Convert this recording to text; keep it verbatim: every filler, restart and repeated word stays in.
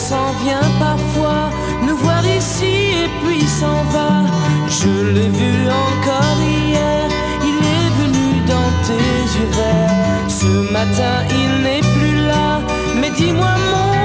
s'en vient parfois nous voir ici et puis s'en va. Je l'ai vu encore hier, il est venu dans tes yeux verts. Ce matin il n'est plus là, mais dis-moi mon